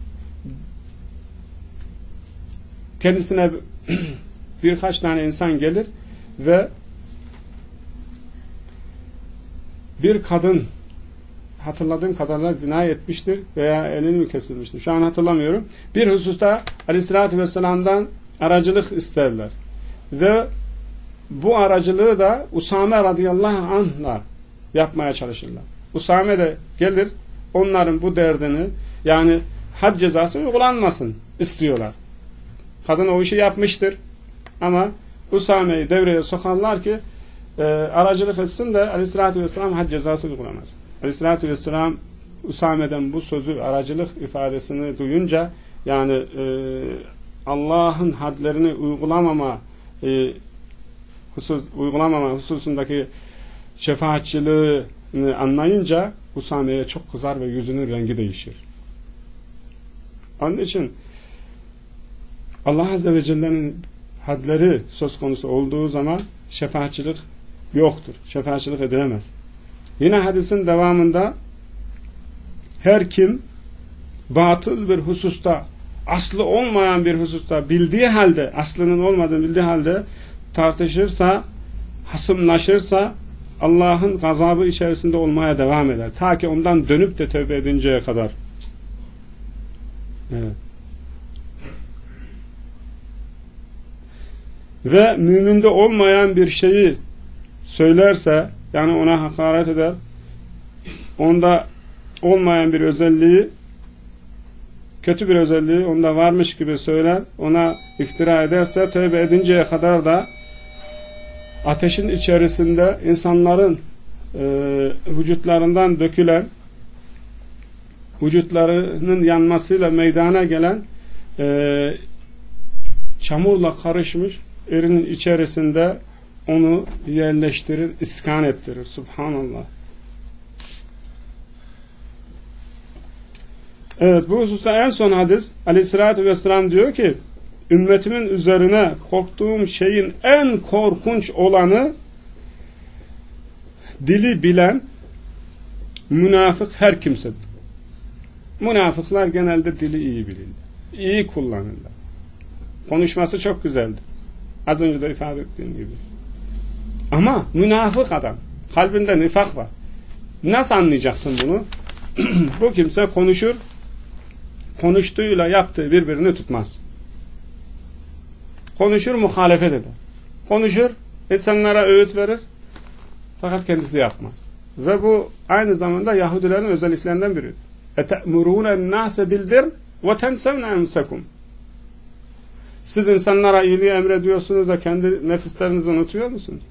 kendisine birkaç tane insan gelir ve bir kadın hatırladığım kadarıyla zina etmiştir veya elini mi kesilmiştir. Şu an hatırlamıyorum. Bir hususta Aleyhisselatü Vesselam'dan aracılık isterler. Ve bu aracılığı da Usame radıyallahu anh'la yapmaya çalışırlar. Usame de gelir onların bu derdini yani had cezası uygulanmasın istiyorlar. Kadın o işi yapmıştır ama Usame'yi devreye sokarlar ki e, aracılık etsin de Aleyhisselatü Vesselam had cezası uygulamaz. Aleyhisselatü Vesselam Usame'den bu sözü aracılık ifadesini duyunca yani e, Allah'ın hadlerini uygulamama e, husus, uygulamama hususundaki şefaatçiliği anlayınca Usame'ye çok kızar ve yüzünün rengi değişir. Onun için Allah Azze ve Celle'nin hadleri söz konusu olduğu zaman şefaatçilik yoktur. Şefaatçilik edilemez. Yine hadisin devamında her kim batıl bir hususta, aslı olmayan bir hususta bildiği halde, aslının olmadığını bildiği halde tartışırsa, hasımlaşırsa Allah'ın gazabı içerisinde olmaya devam eder. Ta ki ondan dönüp de tövbe edinceye kadar. Evet. Ve müminde olmayan bir şeyi söylerse, yani ona hakaret eder, onda olmayan bir özelliği, kötü bir özelliği onda varmış gibi söyler, ona iftira ederse tövbe edinceye kadar da ateşin içerisinde insanların e, vücutlarından dökülen, vücutlarının yanmasıyla meydana gelen e, çamurla karışmış erinin içerisinde onu yerleştirir, iskan ettirir. Subhanallah. Evet, bu hususta en son hadis Aleyhisselatü Vesselam diyor ki ümmetimin üzerine korktuğum şeyin en korkunç olanı dili bilen münafık her kimsedir. Münafıklar genelde dili iyi bilirler. İyi kullanırlar. Konuşması çok güzeldir. Az önce de ifade ettiğim gibi. Ama münafık adam. Kalbinde nifak var. Nasıl anlayacaksın bunu? Bu kimse konuşur, konuştuğuyla yaptığı birbirini tutmaz. Konuşur, muhalefet eder. Konuşur, insanlara öğüt verir, fakat kendisi yapmaz. Ve bu aynı zamanda Yahudilerin özelliklerinden biri. اَتَأْمُرُونَ النَّاسَ بِالْبِرْ وَتَنْسَوْنَ اَنْسَكُمْ Siz insanlara iyiliği emrediyorsunuz da kendi nefislerinizi unutuyor musunuz?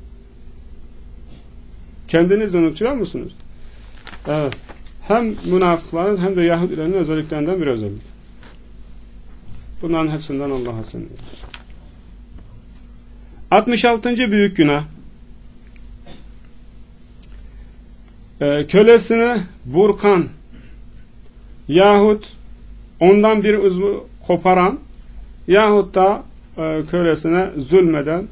Kendinizi unutuyor musunuz? Evet. Hem münafıkların hem de Yahudilerin özelliklerinden bir özellik. Bunların hepsinden Allah'a sığınıyoruz. altmış altıncı büyük günah. Ee, kölesini burkan yahut ondan bir uzvu koparan yahut da e, kölesine zulmeden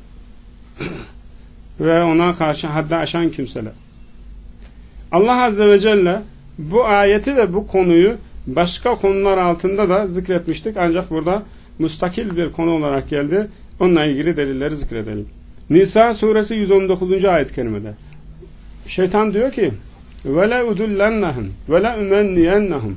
ve ona karşı haddi aşan kimseler. Allah Azze ve Celle bu ayeti ve bu konuyu başka konular altında da zikretmiştik. Ancak burada müstakil bir konu olarak geldi. Onunla ilgili delilleri zikredelim. Nisa suresi yüz on dokuzuncu ayet-i kerimede şeytan diyor ki وَلَا اُدُلَّنَّهُمْ وَلَا اُمَنِّيَنَّهُمْ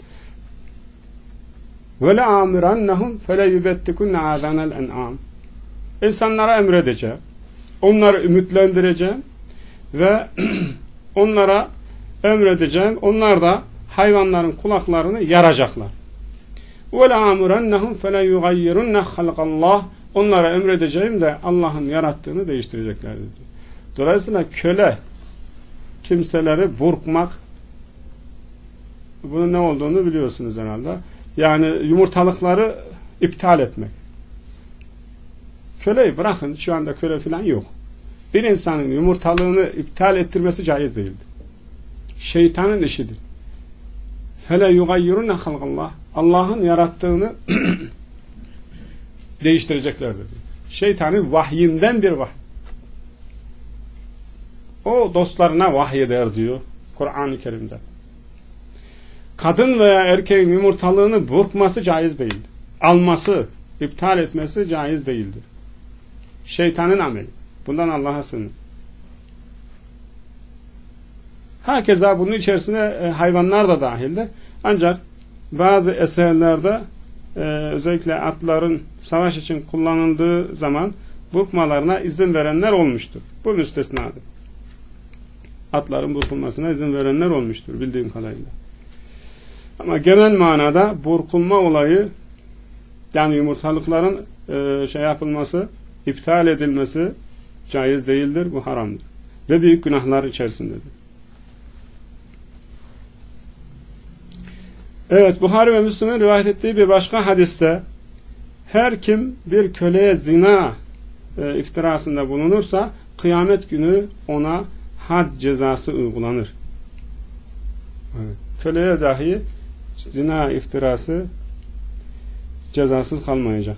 وَلَا آمِرَنَّهُمْ فَلَا يُبَتِّكُنَّ عَذَانَ الْاَنْعَامِ İnsanlara emredeceğim, onları ümitlendireceğim ve onlara emredeceğim, onlar da hayvanların kulaklarını yaracaklar. وَلَا آمِرَنَّهُمْ فَلَا يُغَيِّرُنَّ خَلْقَ اللّٰهِ Onlara emredeceğim de Allah'ın yarattığını değiştireceklerdir. Dolayısıyla köle kimseleri burkmak, bunun ne olduğunu biliyorsunuz herhalde. Yani yumurtalıkları iptal etmek. Köleyi bırakın, şu anda köle falan yok. Bir insanın yumurtalığını iptal ettirmesi caiz değildir. Şeytanın işidir. فَلَا يُغَيِّرُنَّ خَلْقَ اللّٰهِ Allah'ın yarattığını değiştireceklerdir. Şeytanın vahyinden bir vahiy. O dostlarına vahyeder diyor Kur'an-ı Kerim'de. Kadın veya erkeğin yumurtalığını burkması caiz değildir. Alması, iptal etmesi caiz değildir. Şeytanın ameli. Bundan Allah'a sığınır. Hakeza bunun içerisine e, hayvanlar da dahildir. Ancak bazı eserlerde e, özellikle atların savaş için kullanıldığı zaman burkmalarına izin verenler olmuştur. Bu müstesnadır. Atların burkulmasına izin verenler olmuştur bildiğim kadarıyla. Ama genel manada burkulma olayı, yani yumurtalıkların e, şey yapılması, iptal edilmesi caiz değildir, bu haramdır. Ve büyük günahlar içerisindedir. Evet, Buhari ve Müslim'in rivayet ettiği bir başka hadiste her kim bir köleye zina e, iftirasında bulunursa kıyamet günü ona had cezası uygulanır. Evet. Köleye dahi zina iftirası cezasız kalmayacak.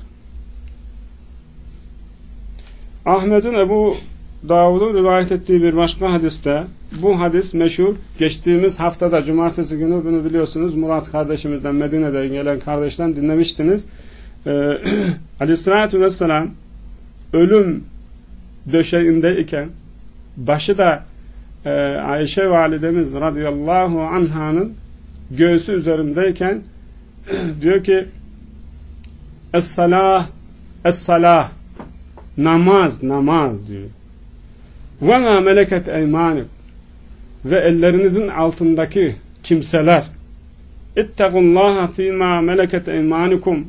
Ahmet'in Ebu Davud'un rivayet ettiği bir başka hadiste, bu hadis meşhur, geçtiğimiz haftada cumartesi günü bunu biliyorsunuz Murat kardeşimizden, Medine'den gelen kardeşten dinlemiştiniz. Ee, Aleyhisselatü Vesselam ölüm döşeğindeyken başı da e, Ayşe validemiz radıyallahu anhanın göğsü üzerindeyken diyor ki Es-salah Es-salah namaz namaz diyor. Ve ma meleket eymanukum ve ellerinizin altındaki kimseler İttakullaha fîmâ meleket eymanukum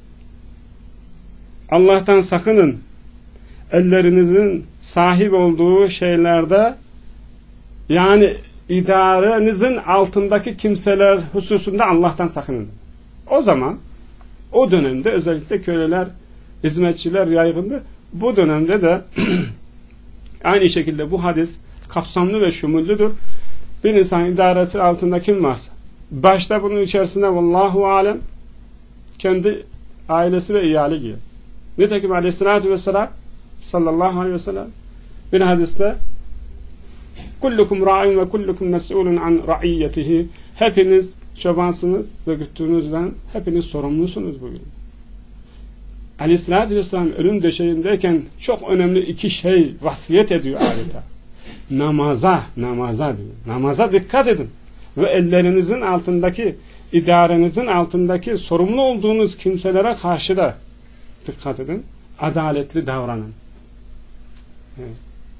Allah'tan sakının, ellerinizin sahip olduğu şeylerde, yani idarenizin altındaki kimseler hususunda Allah'tan sakının. O zaman o dönemde özellikle köleler, hizmetçiler yaygındı. Bu dönemde de aynı şekilde bu hadis kapsamlı ve şumullüdür. Bir insan idaresi altında kim varsa, başta bunun içerisinde vallahu alem kendi ailesi ve iyali girer. Nitekim aleyhissalatü vesselam sallallahu aleyhi ve sellem bir hadiste kullukum ra'in ve kullukum mes'ulun an ra'iyyetihi, hepiniz çobansınız ve güttüğünüzden hepiniz sorumlusunuz bugün. Aleyhissalatü vesselam ölüm döşeğindeyken çok önemli iki şey vasiyet ediyor adeta. Namaza, namaza diyor. Namaza dikkat edin. Ve ellerinizin altındaki, idarenizin altındaki sorumlu olduğunuz kimselere karşı da dikkat edin. Adaletli davranın. Evet.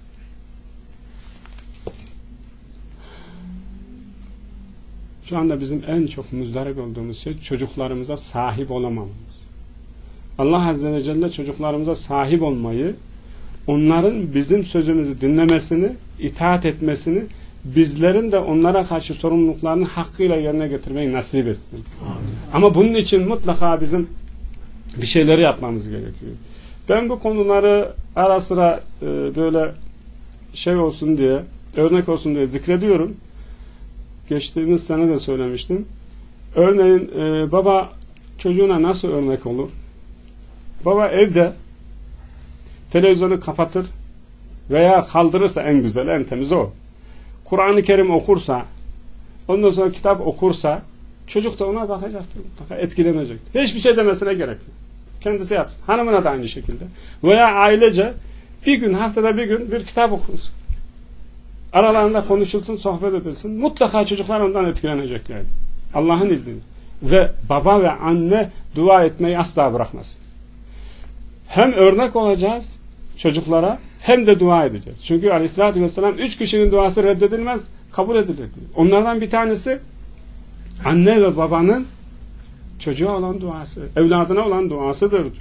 Şu anda bizim en çok müzdarip olduğumuz şey çocuklarımıza sahip olamamamız. Allah Azze ve Celle çocuklarımıza sahip olmayı, onların bizim sözümüzü dinlemesini, itaat etmesini, bizlerin de onlara karşı sorumluluklarını hakkıyla yerine getirmeyi nasip etsin. Ama bunun için mutlaka bizim bir şeyleri yapmamız gerekiyor. Ben bu konuları ara sıra e, böyle şey olsun diye, örnek olsun diye zikrediyorum. Geçtiğimiz sene de söylemiştim. Örneğin e, baba çocuğuna nasıl örnek olur? Baba evde televizyonu kapatır veya kaldırırsa en güzel, en temiz o. Kur'an-ı Kerim okursa, ondan sonra kitap okursa, çocuk da ona bakacaktır, mutlaka etkilenecektir. Hiçbir şey demesine gerek yok. Kendisi yapsın. Hanımına da aynı şekilde. Veya ailece bir gün, haftada bir gün bir kitap okunsun. Aralarında konuşulsun, sohbet edilsin. Mutlaka çocuklar ondan etkilenecekler. Allah'ın izniyle. Ve baba ve anne dua etmeyi asla bırakmaz. Hem örnek olacağız çocuklara, hem de dua edeceğiz. Çünkü Aleyhisselatü Vesselam üç kişinin duası reddedilmez, kabul edilir diyor. Onlardan bir tanesi anne ve babanın çocuğa olan duası, evladına olan duasıdır diyor.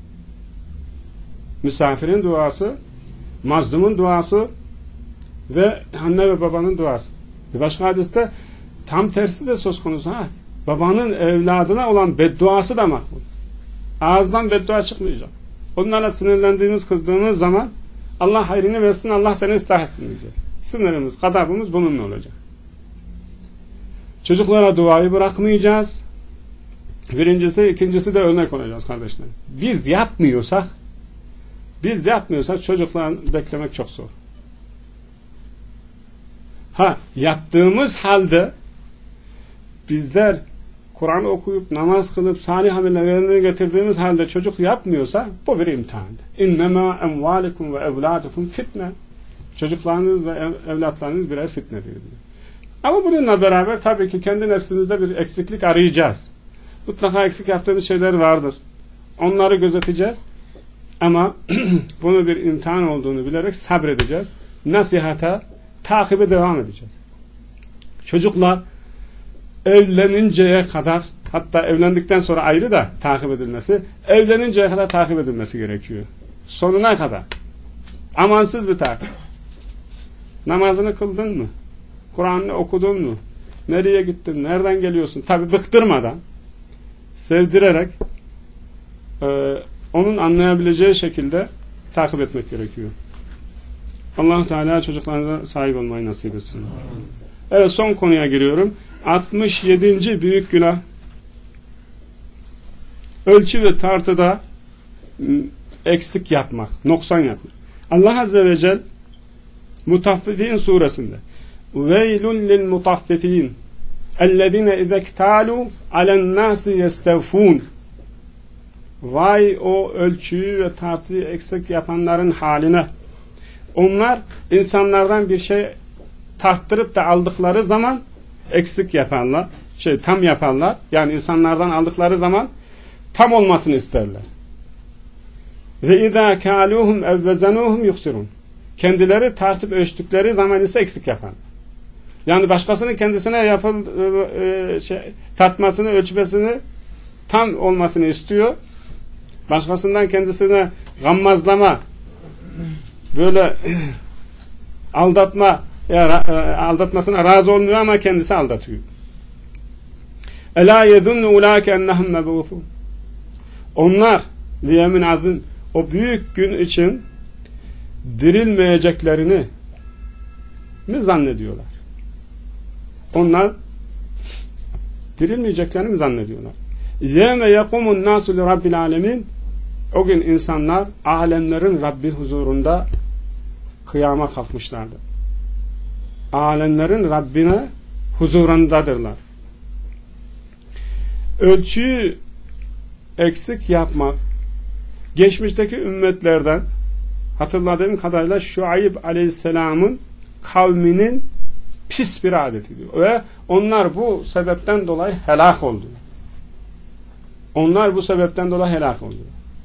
Misafirin duası, mazlumun duası ve anne ve babanın duası. Bir başka hadiste tam tersi de söz konusu. Ha? Babanın evladına olan bedduası da makbul. Ağızdan beddua çıkmayacak. Onlarla sinirlendiğimiz, kızdığımız zaman Allah hayrını versin, Allah seni ıslah etsin diyecek. Sınırımız, gadabımız bununla olacak. Çocuklara duayı bırakmayacağız. Birincisi, ikincisi de örnek olacağız kardeşler. Biz yapmıyorsak biz yapmıyorsak çocukları beklemek çok zor. Ha, yaptığımız halde bizler Kur'an okuyup, namaz kılıp, salih amellerini getirdiğimiz halde çocuk yapmıyorsa bu bir imtihandır. İnnemâ emvâlikum ve evlâdukum fitne. Çocuklarınız ve ev, evlatlarınız birer fitnedir diyor. Ama bununla beraber tabii ki kendi nefsimizde bir eksiklik arayacağız. Mutlaka eksik yaptığımız şeyler vardır. Onları gözeteceğiz. Ama bunu bir imtihan olduğunu bilerek sabredeceğiz. Nasihata, takibe devam edeceğiz. Çocuklar evleninceye kadar, hatta evlendikten sonra ayrı da takip edilmesi, evleninceye kadar takip edilmesi gerekiyor. Sonuna kadar. Amansız bir takip. Namazını kıldın mı? Kur'an'ı okudun mu? Nereye gittin? Nereden geliyorsun? Tabi bıktırmadan, sevdirerek e, onun anlayabileceği şekilde takip etmek gerekiyor. Allah-u Teala çocuklarına sahip olmayı nasip etsin. Evet, son konuya giriyorum. altmış yedinci büyük günah ölçü ve tartıda eksik yapmak, noksan yapmak. Allah Azze ve Celle Mutaffifin suresinde Veylun lil mutaffifin ellezine izektalu alen nasi yestevfun. Vay o ölçüyü ve tartıyı eksik yapanların haline. Onlar insanlardan bir şey tarttırıp da aldıkları zaman eksik yaparlar. Şey tam yaparlar. Yani insanlardan aldıkları zaman tam olmasını isterler. Ve izâ kâluhum evvezenûhum yuksirun. Kendileri tartıp ölçtükleri zaman ise eksik yapar. Yani başkasının kendisine yapıl e, şey, tartmasını, ölçmesini tam olmasını istiyor. Başkasından kendisine gammazlama, böyle aldatma, ya, aldatmasına razı olmuyor ama kendisi aldatıyor. Elâ yedunnu ulâke ennehum mebûfûn. Onlar liyemin azın o büyük gün için dirilmeyeceklerini mi zannediyorlar? Onlar dirilmeyeceklerini mi zannediyorlar? Yevme yekumun nasu li rabbil alemin. O gün insanlar alemlerin Rabbi huzurunda kıyama kalkmışlardır. Alemlerin Rabbine huzurundadırlar. Ölçüyü eksik yapmak geçmişteki ümmetlerden hatırladığım kadarıyla Şuayb Aleyhisselam'ın kavminin pis bir adetidir. Ve onlar bu sebepten dolayı helak oldu. Onlar bu sebepten dolayı helak oldu.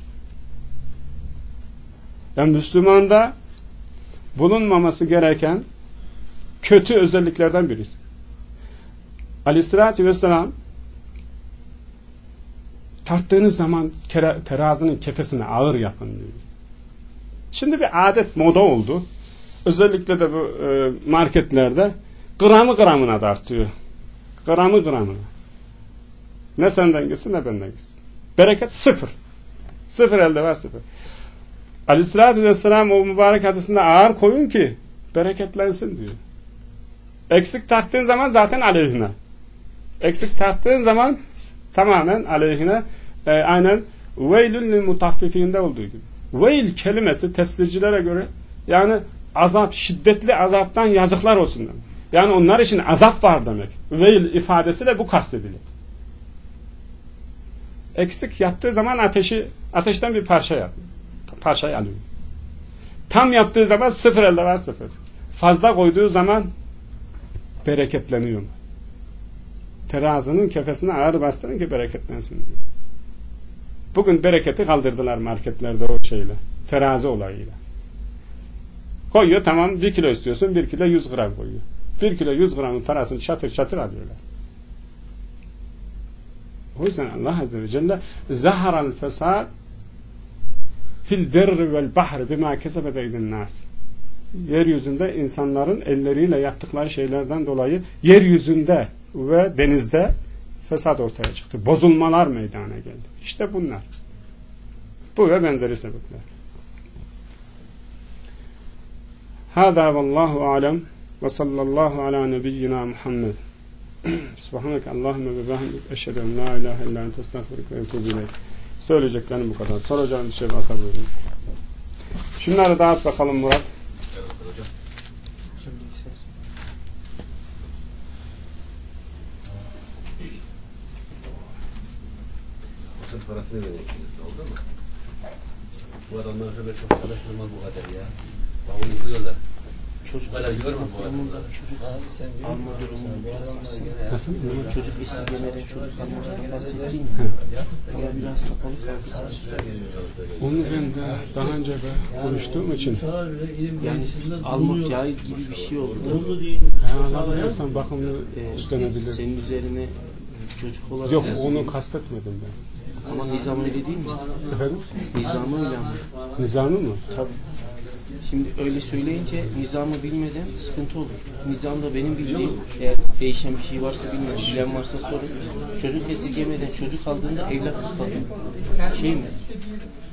Yani Müslümanda bulunmaması gereken kötü özelliklerden birisi. Aleyhissalatü vesselam tarttığınız zaman terazinin kefesini ağır yapın diyor. Şimdi bir adet moda oldu. Özellikle de bu e, marketlerde gramı gramına tartıyor. Gramı gramına. Ne senden gitsin ne benden gitsin. Bereket sıfır. Sıfır elde var sıfır. Aleyhissalatü vesselam o mübarek hadisinde ağır koyun ki bereketlensin diyor. Eksik tarttığın zaman zaten aleyhine. Eksik tarttığın zaman tamamen aleyhine. E, aynen veylün lil mutaffifinde olduğu gibi. Veyl kelimesi tefsircilere göre yani azap, şiddetli azaptan yazıklar olsun demek. Yani onlar için azap var demek. Veyl ifadesi de bu kastedilir. Eksik yaptığı zaman ateşi, ateşten bir parça yapıyor. Parçayı alıyor. Tam yaptığı zaman sıfır elde var sıfır. Fazla koyduğu zaman bereketleniyor. Terazının kefesine ağır bastırın ki bereketlensin diyor. Bugün bereketi kaldırdılar marketlerde o şeyle. Terazi olayıyla. Koyuyor tamam bir kilo istiyorsun bir kilo yüz gram koyuyor. Bir kilo yüz gramın parasını çatır çatır alıyorlar. O yüzden Allah Azze ve Celle zaharal fesad fil berri vel bahri bima kesebet eydin nas. Yeryüzünde insanların elleriyle yaptıkları şeylerden dolayı yeryüzünde ve denizde fesat ortaya çıktı. Bozulmalar meydana geldi. İşte bunlar. Bu ve benzeri sebepler. Hâzâ vallâhu alem ve sallallahu ala nebiyyina Muhammed. Subhaneke Allahümme ve behemdik eşhedü en la ilahe illa ente estağfiruke ve etûbü ileyk. Söyleyeceklerim bu kadar. Soracağım bir şey varsa buyurun. Şunları dağıt bakalım Murat. Parasını vereceksiniz, oldu mu? Bu adamlar şöyle çok çalıştırmaz bu kadar ya. Bak uyguyorlar. Çocuk kadar görmüyor bu adamlar. Çocuk alma durumu biraz kısım. Nasıl? Çocuk esirgemede çocuk alma fasili değil mi? Ya biraz kapalı kaldı. Onu ben de daha önce de konuştuğum için Yani almak caiz gibi bir şey oldu. ha, alabiliyorsan bakımını üstlenebilir. Senin üzerine çocuk olarak... Yok onu kastetmedim ben. Ama nizam öyle değil mi? Efendim? Nizamı öyle ama. Nizamı mı? Tabii. Şimdi öyle söyleyince nizamı bilmeden sıkıntı olur. Nizamda benim bildiğim, eğer değişen bir şey varsa bilmiyorum, bilen varsa sorun. Çocuk esirgemeden çocuk aldığında evlatlık kalıyor. Şey mi?